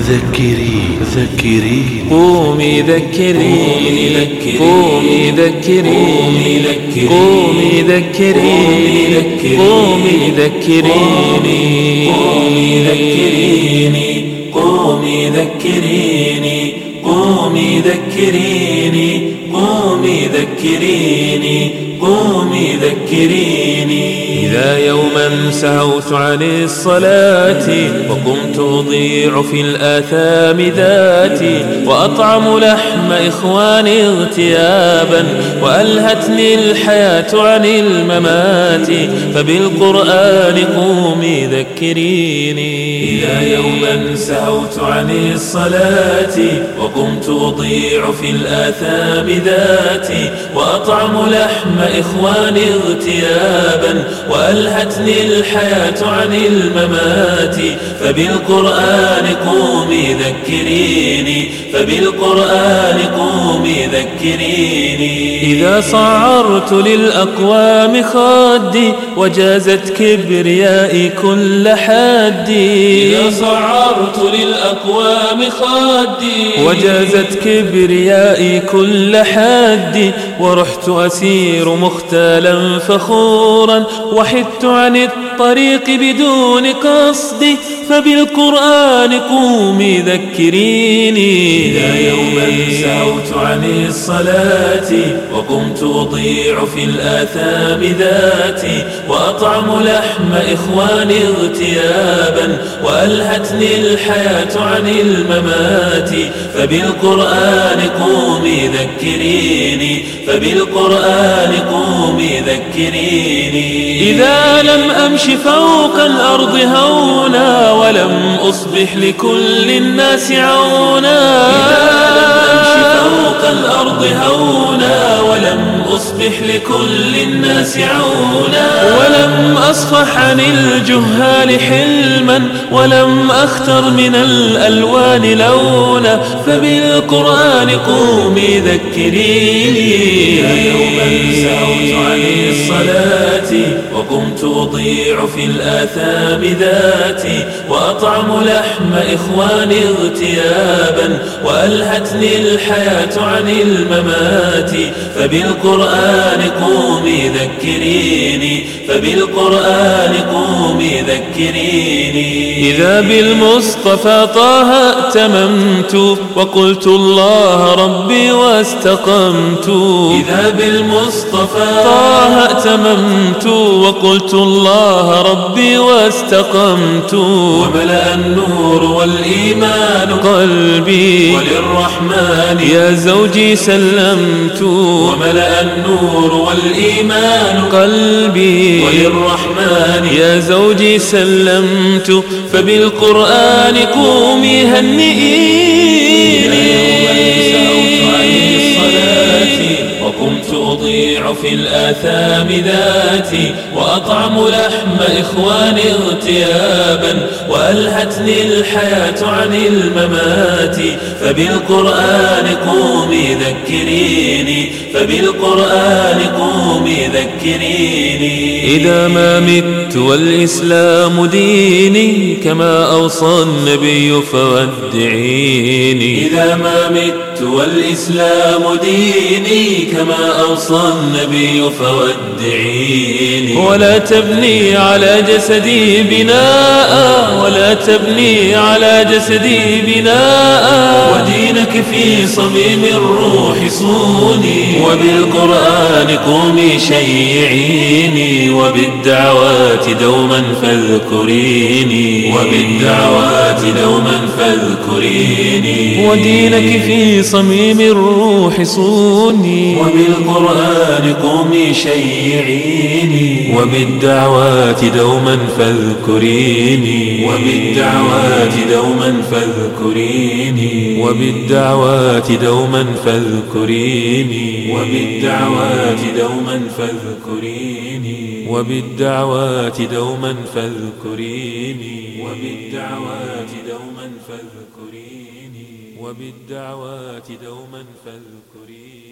ذكريني قومي ذكريني قومي ذكريني قومي ذكريني قومي ذكريني قومي ذكريني قومي ذكريني قومي ذكريني قومي ذكريني قومي ذكريني. إذا يوما سهوت عن الصلاة وقمت أضيع في الآثام ذاتي وأطعم لحم إخواني اغتيابا وألهتني الحياة عن الممات فبالقرآن قومي ذكريني. إذا يوما سهوت عن الصلاة وقمت أضيع في الآثام ذاتي وأطعم لحم إخواني اغتيابا وألهتني الحياة عن الممات فبالقرآن قومي ذكريني فبالقرآن قومي ذكريني. إذا صعرت للأقوام خدي وجازت كبريائي كل حدي إذا صعرت للأقوام خدي وجازت كبريائي كل حدي ورحت أسير مختالا فخورا وحدت عن الطريق بدون قصدي فبالقرآن قومي ذكريني. إذا يوما سهوت عن الصلاة وقمت أضيع في الآثام ذاتي وأطعم لحم إخواني اغتيابا وألهتني الحياة عن الممات فبالقرآن قومي ذكريني فبالقرآن قومي ذكريني. إذا لم أمش فوق الأرض هونا ولم أصبح لكل الناس عونا إذا لم أمش فوق الأرض هونا ولم أصبح لكل الناس عونا ولم أصفح عن الجهال حلما ولم أختر من الألوان لونا فبالقرآن قومي ذكريني. يوما سهوت عن الصلاة وقمت أضيع في الآثام ذاتي وأطعم لحم إخواني اغتيابا وألهتني الحياة عن الممات فبالقرآن قومي ذكريني فبالقرآن قومي ذكريني. إذا بالمصطفى طه ائتممت وقلت الله ربي واستقمت إذا بالمصطفى طه ائتممت وقلت الله ربي واستقمت وملأ النور والإيمان قلبي وللرحمن يا زوجي سلمت وملأ النور والإيمان قلبي وللرحمن يا زوجي سلمت فبالقرآن قومي هنئيني. وقمت أضيع في الآثام ذاتي وأطعم لحم إخواني اغتيابا وألهتني الحياة عن الممات فبالقرآن قومي ذكريني فبالقرآن قومي ذكريني. إذا ما مت والإسلام ديني كما أوصى النبي فودعيني إذا ما مت والإسلام ديني كما أوصى النبي فودعيني. ولا تبني على جسدي بناء ولا تبني على جسدي بناء ودينك في صميم الروح صوني وبالقرآن قومي شيعيني وبالدعوات دوما فاذكريني وبالدعوات دوما فاذكريني ودينك في صميم الروح صوني وبالقرآن قومي شيعيني وبالدعوات دوما فاذكريني وبالدعوات دوما فاذكريني وبالدعوات دوما فاذكريني وبالدعوات دوما فاذكريني وبالدعوات دوما فاذكريني وبالدعوات دوما فاذكريني وبالدعوات دوما فاذكريني.